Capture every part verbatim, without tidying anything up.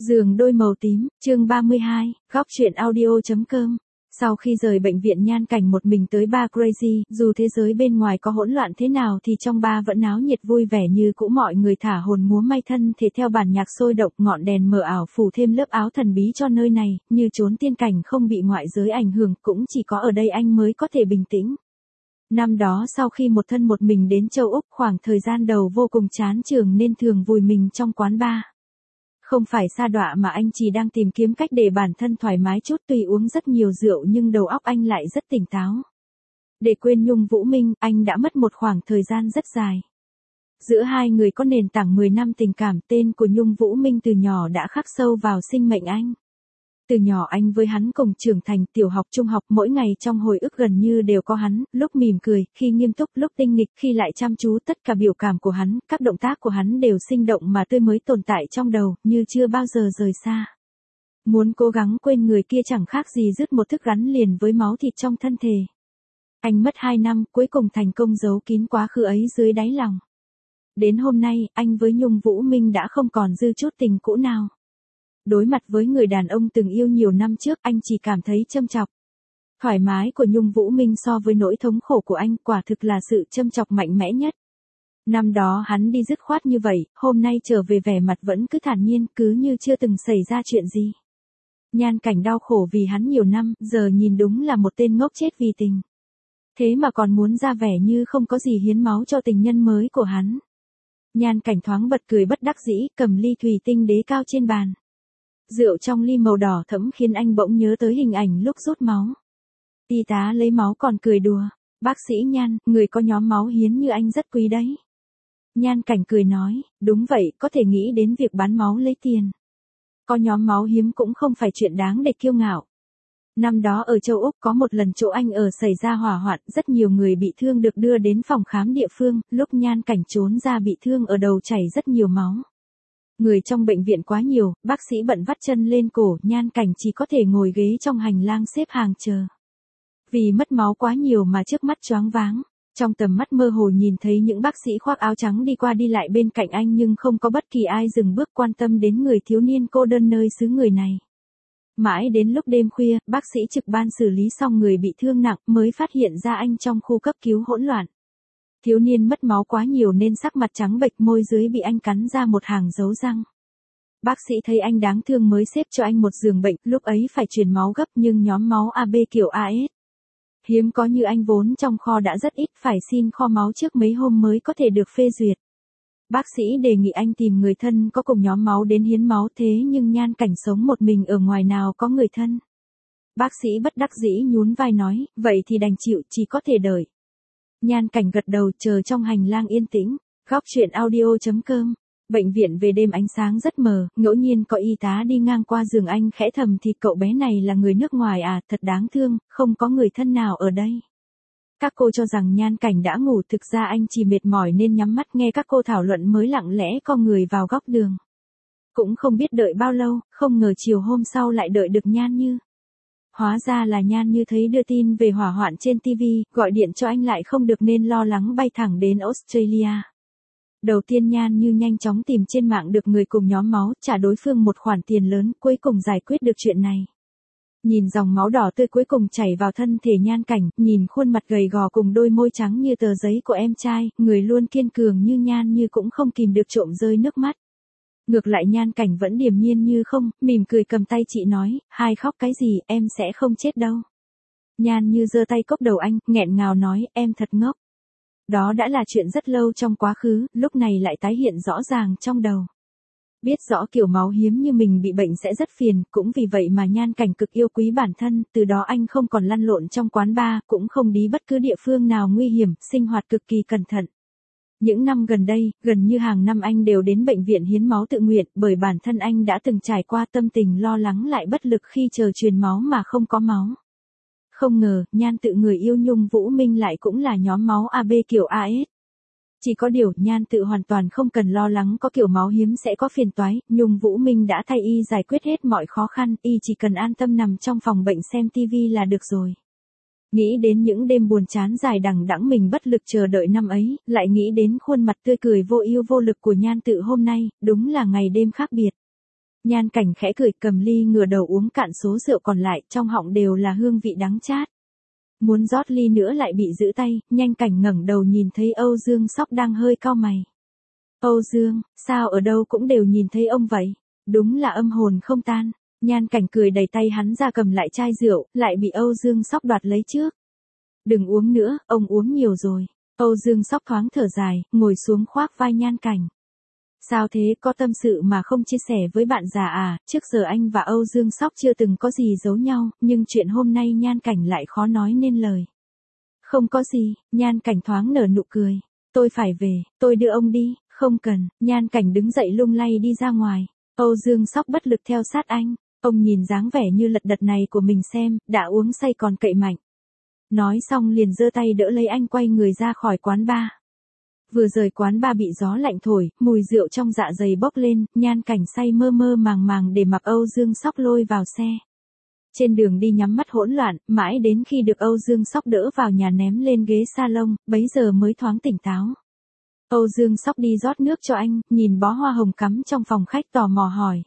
Giường đôi màu tím, chương ba mươi hai, góc chuyện audio.com. Sau khi rời bệnh viện Nhan Cảnh một mình tới bar Crazy, dù thế giới bên ngoài có hỗn loạn thế nào thì trong bar vẫn náo nhiệt vui vẻ như cũ, mọi người thả hồn múa may thân thể theo bản nhạc sôi động, ngọn đèn mờ ảo phủ thêm lớp áo thần bí cho nơi này, như chốn tiên cảnh không bị ngoại giới ảnh hưởng, cũng chỉ có ở đây anh mới có thể bình tĩnh. Năm đó sau khi một thân một mình đến châu Úc, khoảng thời gian đầu vô cùng chán chường nên thường vùi mình trong quán bar. Không phải sa đọa mà anh chỉ đang tìm kiếm cách để bản thân thoải mái chút, tuy uống rất nhiều rượu nhưng đầu óc anh lại rất tỉnh táo. Để quên Nhung Vũ Minh, anh đã mất một khoảng thời gian rất dài. Giữa hai người có nền tảng mười năm tình cảm, tên của Nhung Vũ Minh từ nhỏ đã khắc sâu vào sinh mệnh anh. Từ nhỏ anh với hắn cùng trưởng thành, tiểu học trung học, mỗi ngày trong hồi ức gần như đều có hắn, lúc mỉm cười, khi nghiêm túc, lúc tinh nghịch, khi lại chăm chú, tất cả biểu cảm của hắn, các động tác của hắn đều sinh động mà tươi mới tồn tại trong đầu, như chưa bao giờ rời xa. Muốn cố gắng quên người kia chẳng khác gì dứt một thức gắn liền với máu thịt trong thân thể. Anh mất hai năm, cuối cùng thành công giấu kín quá khứ ấy dưới đáy lòng. Đến hôm nay, anh với Nhung Vũ Minh đã không còn dư chút tình cũ nào. Đối mặt với người đàn ông từng yêu nhiều năm trước, anh chỉ cảm thấy châm chọc. Thoải mái của Nhung Vũ Minh so với nỗi thống khổ của anh quả thực là sự châm chọc mạnh mẽ nhất. Năm đó hắn đi dứt khoát như vậy, hôm nay trở về vẻ mặt vẫn cứ thản nhiên, cứ như chưa từng xảy ra chuyện gì. Nhan Cảnh đau khổ vì hắn nhiều năm, giờ nhìn đúng là một tên ngốc chết vì tình. Thế mà còn muốn ra vẻ như không có gì hiến máu cho tình nhân mới của hắn. Nhan Cảnh thoáng bật cười bất đắc dĩ, cầm ly thủy tinh đế cao trên bàn. Rượu trong ly màu đỏ thẫm khiến anh bỗng nhớ tới hình ảnh lúc rút máu. Y tá lấy máu còn cười đùa, bác sĩ Nhan, người có nhóm máu hiến như anh rất quý đấy. Nhan Cảnh cười nói, đúng vậy, có thể nghĩ đến việc bán máu lấy tiền. Có nhóm máu hiếm cũng không phải chuyện đáng để kiêu ngạo. Năm đó ở châu Úc có một lần chỗ anh ở xảy ra hỏa hoạn, rất nhiều người bị thương được đưa đến phòng khám địa phương, lúc Nhan Cảnh trốn ra bị thương ở đầu chảy rất nhiều máu. Người trong bệnh viện quá nhiều, bác sĩ bận vắt chân lên cổ, Nhan Cảnh chỉ có thể ngồi ghế trong hành lang xếp hàng chờ. Vì mất máu quá nhiều mà trước mắt choáng váng, trong tầm mắt mơ hồ nhìn thấy những bác sĩ khoác áo trắng đi qua đi lại bên cạnh anh nhưng không có bất kỳ ai dừng bước quan tâm đến người thiếu niên cô đơn nơi xứ người này. Mãi đến lúc đêm khuya, bác sĩ trực ban xử lý xong người bị thương nặng mới phát hiện ra anh trong khu cấp cứu hỗn loạn. Thiếu niên mất máu quá nhiều nên sắc mặt trắng bệch, môi dưới bị anh cắn ra một hàng dấu răng. Bác sĩ thấy anh đáng thương mới xếp cho anh một giường bệnh, lúc ấy phải truyền máu gấp nhưng nhóm máu a bê kiểu a ét. Hiếm có như anh vốn trong kho đã rất ít, phải xin kho máu trước mấy hôm mới có thể được phê duyệt. Bác sĩ đề nghị anh tìm người thân có cùng nhóm máu đến hiến máu, thế nhưng Nhan Cảnh sống một mình ở ngoài nào có người thân. Bác sĩ bất đắc dĩ nhún vai nói, vậy thì đành chịu, chỉ có thể đợi. Nhan Cảnh gật đầu, chờ trong hành lang yên tĩnh. Góc chuyện audio.com. Bệnh viện về đêm ánh sáng rất mờ, ngẫu nhiên có y tá đi ngang qua giường anh khẽ thầm thì cậu bé này là người nước ngoài à, thật đáng thương, không có người thân nào ở đây. Các cô cho rằng Nhan Cảnh đã ngủ, thực ra anh chỉ mệt mỏi nên nhắm mắt nghe các cô thảo luận mới lặng lẽ co người vào góc đường. Cũng không biết đợi bao lâu, không ngờ chiều hôm sau lại đợi được Nhan Như. Hóa ra là Nhan Như thấy đưa tin về hỏa hoạn trên ti vi, gọi điện cho anh lại không được nên lo lắng bay thẳng đến Australia. Đầu tiên Nhan Như nhanh chóng tìm trên mạng được người cùng nhóm máu, trả đối phương một khoản tiền lớn, cuối cùng giải quyết được chuyện này. Nhìn dòng máu đỏ tươi cuối cùng chảy vào thân thể Nhan Cảnh, nhìn khuôn mặt gầy gò cùng đôi môi trắng như tờ giấy của em trai, người luôn kiên cường như Nhan Như cũng không kìm được trộm rơi nước mắt. Ngược lại Nhan Cảnh vẫn điềm nhiên như không, mỉm cười cầm tay chị nói, hai khóc cái gì, em sẽ không chết đâu. Nhan Như giơ tay cốc đầu anh, nghẹn ngào nói, em thật ngốc. Đó đã là chuyện rất lâu trong quá khứ, lúc này lại tái hiện rõ ràng trong đầu. Biết rõ kiểu máu hiếm như mình bị bệnh sẽ rất phiền, cũng vì vậy mà Nhan Cảnh cực yêu quý bản thân, từ đó anh không còn lăn lộn trong quán bar, cũng không đi bất cứ địa phương nào nguy hiểm, sinh hoạt cực kỳ cẩn thận. Những năm gần đây, gần như hàng năm anh đều đến bệnh viện hiến máu tự nguyện, bởi bản thân anh đã từng trải qua tâm tình lo lắng lại bất lực khi chờ truyền máu mà không có máu. Không ngờ, Nhan tự người yêu Nhung Vũ Minh lại cũng là nhóm máu a bê kiểu a ét. Chỉ có điều, Nhan tự hoàn toàn không cần lo lắng có kiểu máu hiếm sẽ có phiền toái, Nhung Vũ Minh đã thay y giải quyết hết mọi khó khăn, y chỉ cần an tâm nằm trong phòng bệnh xem ti vi là được rồi. Nghĩ đến những đêm buồn chán dài đằng đẵng mình bất lực chờ đợi năm ấy, lại nghĩ đến khuôn mặt tươi cười vô ưu vô lực của Nhan tự hôm nay, đúng là ngày đêm khác biệt. Nhan Cảnh khẽ cười cầm ly ngửa đầu uống cạn số rượu còn lại, trong họng đều là hương vị đắng chát. Muốn rót ly nữa lại bị giữ tay, Nhan Cảnh ngẩng đầu nhìn thấy Âu Dương Sóc đang hơi cau mày. Âu Dương, sao ở đâu cũng đều nhìn thấy ông vậy? Đúng là âm hồn không tan. Nhan Cảnh cười đẩy tay hắn ra cầm lại chai rượu, lại bị Âu Dương Sóc đoạt lấy trước. Đừng uống nữa, ông uống nhiều rồi. Âu Dương Sóc thoáng thở dài, ngồi xuống khoác vai Nhan Cảnh. Sao thế, có tâm sự mà không chia sẻ với bạn già à? Trước giờ anh và Âu Dương Sóc chưa từng có gì giấu nhau, nhưng chuyện hôm nay Nhan Cảnh lại khó nói nên lời. Không có gì, Nhan Cảnh thoáng nở nụ cười. Tôi phải về, tôi đưa ông đi. Không cần. Nhan Cảnh đứng dậy lung lay đi ra ngoài. Âu Dương Sóc bất lực theo sát anh. Ông nhìn dáng vẻ như lật đật này của mình xem, đã uống say còn cậy mạnh. Nói xong liền giơ tay đỡ lấy anh quay người ra khỏi quán bar. Vừa rời quán bar bị gió lạnh thổi, mùi rượu trong dạ dày bốc lên, Nhan Cảnh say mơ mơ màng màng để mặc Âu Dương Sóc lôi vào xe. Trên đường đi nhắm mắt hỗn loạn, mãi đến khi được Âu Dương Sóc đỡ vào nhà ném lên ghế salon, bấy giờ mới thoáng tỉnh táo. Âu Dương Sóc đi rót nước cho anh, nhìn bó hoa hồng cắm trong phòng khách tò mò hỏi.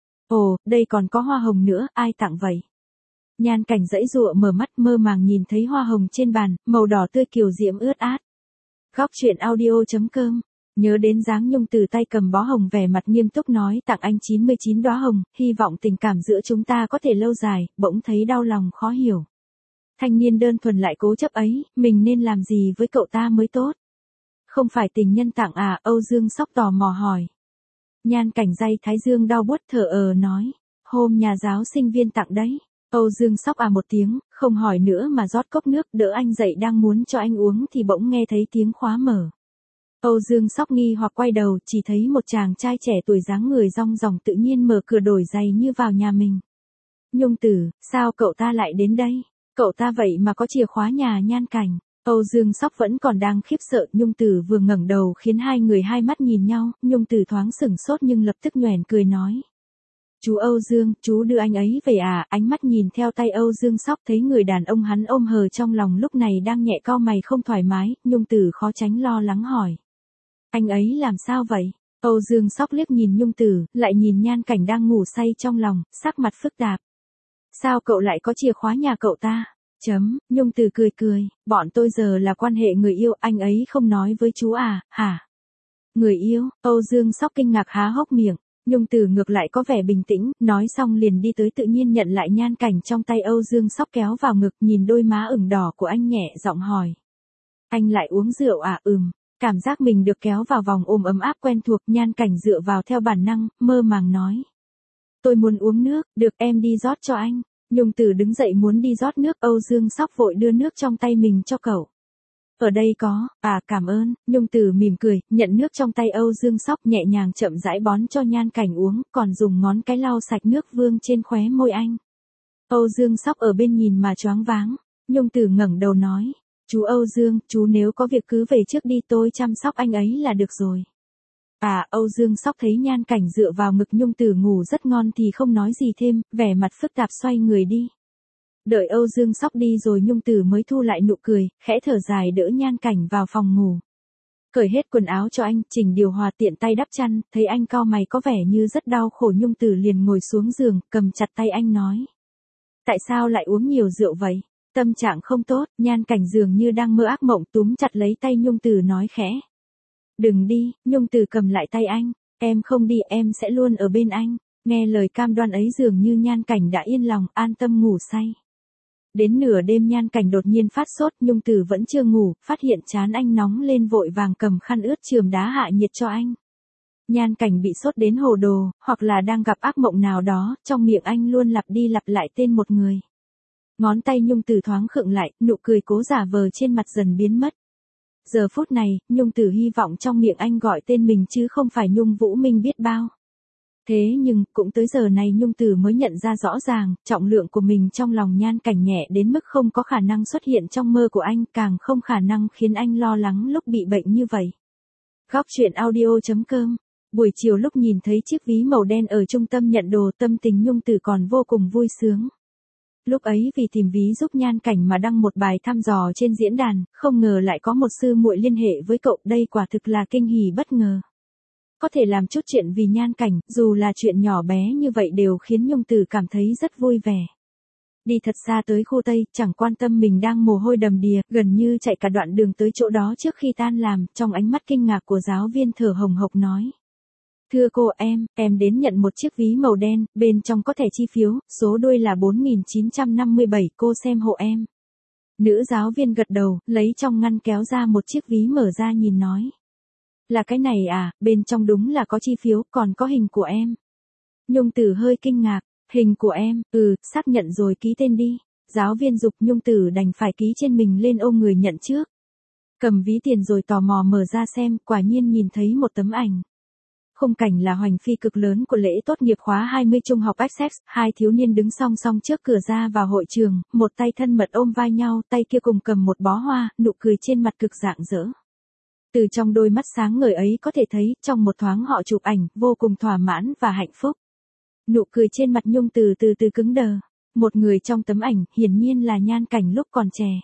Ồ, đây còn có hoa hồng nữa, ai tặng vậy? Nhan Cảnh giãy giụa mở mắt mơ màng nhìn thấy hoa hồng trên bàn, màu đỏ tươi kiều diễm ướt át. Góc truyện audio chấm com. Nhớ đến dáng Nhung từ tay cầm bó hồng vẻ mặt nghiêm túc nói tặng anh chín mươi chín đóa hồng, hy vọng tình cảm giữa chúng ta có thể lâu dài, bỗng thấy đau lòng khó hiểu. Thanh niên đơn thuần lại cố chấp ấy, mình nên làm gì với cậu ta mới tốt? Không phải tình nhân tặng à? Âu Dương Sóc tò mò hỏi. Nhan Cảnh day thái dương đau buốt thở ờ nói. Hôm nhà giáo sinh viên tặng đấy. Âu Dương Sóc à một tiếng, không hỏi nữa mà rót cốc nước đỡ anh dậy đang muốn cho anh uống thì bỗng nghe thấy tiếng khóa mở. Âu Dương Sóc nghi hoặc quay đầu chỉ thấy một chàng trai trẻ tuổi dáng người rong ròng tự nhiên mở cửa đổi giày như vào nhà mình. Nhung Tử, sao cậu ta lại đến đây? Cậu ta vậy mà có chìa khóa nhà Nhan Cảnh. Âu Dương Sóc vẫn còn đang khiếp sợ, Nhung Tử vừa ngẩng đầu khiến hai người hai mắt nhìn nhau, Nhung Tử thoáng sửng sốt nhưng lập tức nhoẻn cười nói. Chú Âu Dương, chú đưa anh ấy về à? Ánh mắt nhìn theo tay Âu Dương Sóc thấy người đàn ông hắn ôm hờ trong lòng lúc này đang nhẹ cau mày không thoải mái, Nhung Tử khó tránh lo lắng hỏi. Anh ấy làm sao vậy? Âu Dương Sóc liếc nhìn Nhung Tử, lại nhìn Nhan Cảnh đang ngủ say trong lòng, sắc mặt phức tạp. Sao cậu lại có chìa khóa nhà cậu ta? Chấm, Nhung Tử cười cười, bọn tôi giờ là quan hệ người yêu, anh ấy không nói với chú à, hả? Người yêu? Âu Dương Sóc kinh ngạc há hốc miệng. Nhung Tử ngược lại có vẻ bình tĩnh, nói xong liền đi tới tự nhiên nhận lại Nhan Cảnh trong tay Âu Dương Sóc kéo vào ngực, nhìn đôi má ửng đỏ của anh nhẹ giọng hỏi. Anh lại uống rượu à? Ừm. Cảm giác mình được kéo vào vòng ôm ấm áp quen thuộc, Nhan Cảnh dựa vào theo bản năng, mơ màng nói. Tôi muốn uống nước, được em đi rót cho anh. Nhung Tử đứng dậy muốn đi rót nước, Âu Dương Sóc vội đưa nước trong tay mình cho cậu. Ở đây có, à cảm ơn, Nhung Tử mỉm cười, nhận nước trong tay Âu Dương Sóc nhẹ nhàng chậm rãi bón cho Nhan Cảnh uống, còn dùng ngón cái lau sạch nước vương trên khóe môi anh. Âu Dương Sóc ở bên nhìn mà choáng váng, Nhung Tử ngẩng đầu nói. Chú Âu Dương, chú nếu có việc cứ về trước đi, tôi chăm sóc anh ấy là được rồi. À, Âu Dương Sóc thấy Nhan Cảnh dựa vào ngực Nhung Tử ngủ rất ngon thì không nói gì thêm, vẻ mặt phức tạp xoay người đi. Đợi Âu Dương Sóc đi rồi Nhung Tử mới thu lại nụ cười, khẽ thở dài đỡ Nhan Cảnh vào phòng ngủ. Cởi hết quần áo cho anh, chỉnh điều hòa tiện tay đắp chăn, thấy anh cau mày có vẻ như rất đau khổ Nhung Tử liền ngồi xuống giường, cầm chặt tay anh nói. Tại sao lại uống nhiều rượu vậy? Tâm trạng không tốt, Nhan Cảnh dường như đang mơ ác mộng túm chặt lấy tay Nhung Tử nói khẽ. Đừng đi, Nhung Tử cầm lại tay anh, em không đi em sẽ luôn ở bên anh. Nghe lời cam đoan ấy dường như Nhan Cảnh đã yên lòng, an tâm ngủ say. Đến nửa đêm Nhan Cảnh đột nhiên phát sốt, Nhung Tử vẫn chưa ngủ, phát hiện trán anh nóng lên vội vàng cầm khăn ướt chườm đá hạ nhiệt cho anh. Nhan Cảnh bị sốt đến hồ đồ, hoặc là đang gặp ác mộng nào đó, trong miệng anh luôn lặp đi lặp lại tên một người. Ngón tay Nhung Tử thoáng khựng lại, nụ cười cố giả vờ trên mặt dần biến mất. Giờ phút này, Nhung Tử hy vọng trong miệng anh gọi tên mình chứ không phải Nhung Vũ Minh biết bao. Thế nhưng, cũng tới giờ này Nhung Tử mới nhận ra rõ ràng, trọng lượng của mình trong lòng Nhan Cảnh nhẹ đến mức không có khả năng xuất hiện trong mơ của anh, càng không khả năng khiến anh lo lắng lúc bị bệnh như vậy. Góc truyện audio chấm com. Buổi chiều lúc nhìn thấy chiếc ví màu đen ở trung tâm nhận đồ, tâm tình Nhung Tử còn vô cùng vui sướng. Lúc ấy vì tìm ví giúp Nhan Cảnh mà đăng một bài thăm dò trên diễn đàn, không ngờ lại có một sư muội liên hệ với cậu, đây quả thực là kinh hỉ bất ngờ. có thể làm chút chuyện vì Nhan Cảnh, dù là chuyện nhỏ bé như vậy đều khiến Nhung Tử cảm thấy rất vui vẻ. Đi thật xa tới khu Tây, chẳng quan tâm mình đang mồ hôi đầm đìa, gần như chạy cả đoạn đường tới chỗ đó trước khi tan làm, trong ánh mắt kinh ngạc của giáo viên thở hồng hộc nói. Thưa cô em, em đến nhận một chiếc ví màu đen, bên trong có thẻ chi phiếu, số đuôi là bốn nghìn chín trăm năm mươi bảy, cô xem hộ em. Nữ giáo viên gật đầu, lấy trong ngăn kéo ra một chiếc ví mở ra nhìn nói. Là cái này à, bên trong đúng là có chi phiếu, còn có hình của em. Nhung Tử hơi kinh ngạc, hình của em, ừ, xác nhận rồi ký tên đi. Giáo viên dục Nhung Tử đành phải ký trên mình lên ôm người nhận trước. Cầm ví tiền rồi tò mò mở ra xem, quả nhiên nhìn thấy một tấm ảnh. Khung cảnh là hoành phi cực lớn của lễ tốt nghiệp khóa hai mươi trung học Essex, hai thiếu niên đứng song song trước cửa ra vào hội trường, một tay thân mật ôm vai nhau, tay kia cùng cầm một bó hoa, nụ cười trên mặt cực rạng rỡ. Từ trong đôi mắt sáng ngời ấy có thể thấy, trong một thoáng họ chụp ảnh, vô cùng thỏa mãn và hạnh phúc. Nụ cười trên mặt Nhung Tử từ từ cứng đờ. Một người trong tấm ảnh, hiển nhiên là Nhan Cảnh lúc còn trẻ.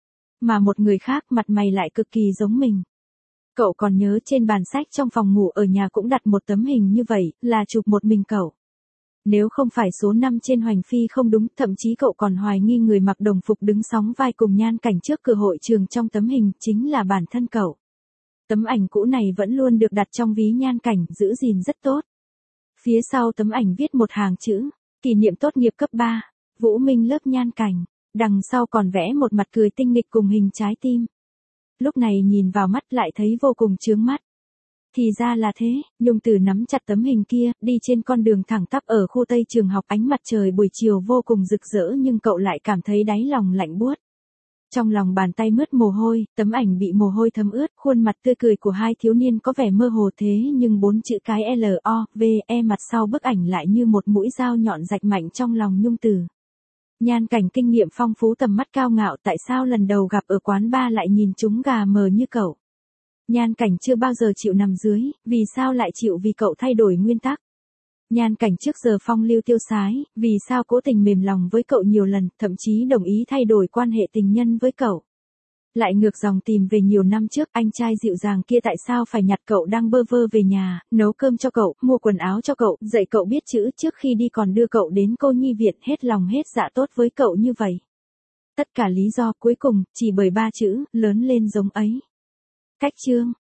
Mà một người khác mặt mày lại cực kỳ giống mình. Cậu còn nhớ trên bàn sách trong phòng ngủ ở nhà cũng đặt một tấm hình như vậy, là chụp một mình cậu. Nếu không phải số năm trên hoành phi không đúng, thậm chí cậu còn hoài nghi người mặc đồng phục đứng sóng vai cùng Nhan Cảnh trước cửa hội trường trong tấm hình chính là bản thân cậu. Tấm ảnh cũ này vẫn luôn được đặt trong ví Nhan Cảnh, giữ gìn rất tốt. Phía sau tấm ảnh viết một hàng chữ, kỷ niệm tốt nghiệp cấp ba, Vũ Minh lớp Nhan Cảnh, đằng sau còn vẽ một mặt cười tinh nghịch cùng hình trái tim. Lúc này nhìn vào mắt lại thấy vô cùng chướng mắt. Thì ra là thế, Nhung Tử nắm chặt tấm hình kia, đi trên con đường thẳng tắp ở khu Tây trường học, ánh mặt trời buổi chiều vô cùng rực rỡ nhưng cậu lại cảm thấy đáy lòng lạnh buốt. Trong lòng bàn tay mướt mồ hôi, tấm ảnh bị mồ hôi thấm ướt, khuôn mặt tươi cười của hai thiếu niên có vẻ mơ hồ thế nhưng bốn chữ cái L O V E mặt sau bức ảnh lại như một mũi dao nhọn rạch mạnh trong lòng Nhung Tử. Nhan Cảnh kinh nghiệm phong phú, tầm mắt cao ngạo, tại sao lần đầu gặp ở quán bar lại nhìn chúng gà mờ như cậu. Nhan Cảnh chưa bao giờ chịu nằm dưới, vì sao lại chịu vì cậu thay đổi nguyên tắc. Nhan Cảnh trước giờ phong lưu tiêu sái, vì sao cố tình mềm lòng với cậu nhiều lần, thậm chí đồng ý thay đổi quan hệ tình nhân với cậu. Lại ngược dòng tìm về nhiều năm trước, anh trai dịu dàng kia tại sao phải nhặt cậu đang bơ vơ về nhà, nấu cơm cho cậu, mua quần áo cho cậu, dạy cậu biết chữ, trước khi đi còn đưa cậu đến cô nhi viện, hết lòng hết dạ tốt với cậu như vậy. Tất cả lý do cuối cùng, chỉ bởi ba chữ, lớn lên giống ấy. Cách chương.